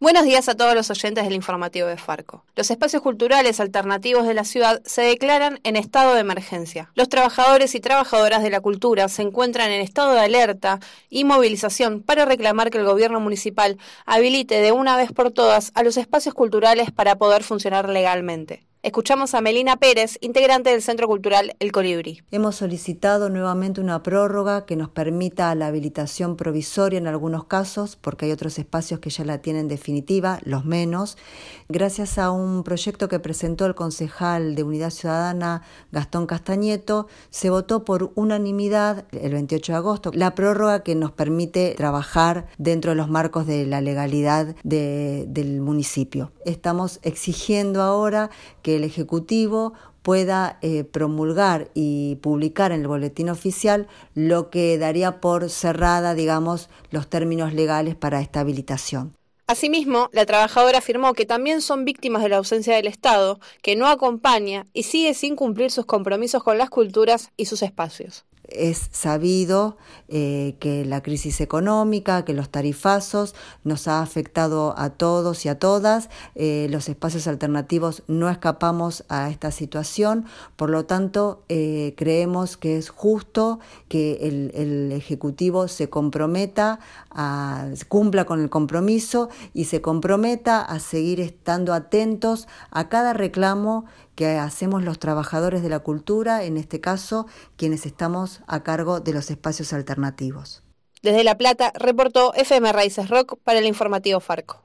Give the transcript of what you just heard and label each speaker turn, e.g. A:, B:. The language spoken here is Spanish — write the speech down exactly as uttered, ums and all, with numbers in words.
A: Buenos días a todos los oyentes del informativo de Farco. Los espacios culturales alternativos de la ciudad se declaran en estado de emergencia. Los trabajadores y trabajadoras de la cultura se encuentran en estado de alerta y movilización para reclamar que el gobierno municipal habilite de una vez por todas a los espacios culturales para poder funcionar legalmente. Escuchamos a Melina Pérez, integrante del Centro Cultural El Colibrí.
B: Hemos solicitado nuevamente una prórroga que nos permita la habilitación provisoria en algunos casos, porque hay otros espacios que ya la tienen definitiva, los menos. Gracias a un proyecto que presentó el concejal de Unidad Ciudadana, Gastón Castañeto, se votó por unanimidad el veintiocho de agosto la prórroga que nos permite trabajar dentro de los marcos de la legalidad de, del municipio. Estamos exigiendo ahora que el Ejecutivo pueda eh, promulgar y publicar en el boletín oficial lo que daría por cerrada, digamos, los términos legales para esta habilitación.
A: Asimismo, la trabajadora afirmó que también son víctimas de la ausencia del Estado, que no acompaña y sigue sin cumplir sus compromisos con las culturas y sus espacios.
B: Es sabido eh, que la crisis económica, que los tarifazos nos ha afectado a todos y a todas. Eh, los espacios alternativos no escapamos a esta situación, por lo tanto eh, creemos que es justo que el, el Ejecutivo se comprometa, a, cumpla con el compromiso y se comprometa a seguir estando atentos a cada reclamo que hacemos los trabajadores de la cultura, en este caso, quienes estamos a cargo de los espacios alternativos.
A: Desde La Plata, reportó F M Raíces Rock para el informativo Farco.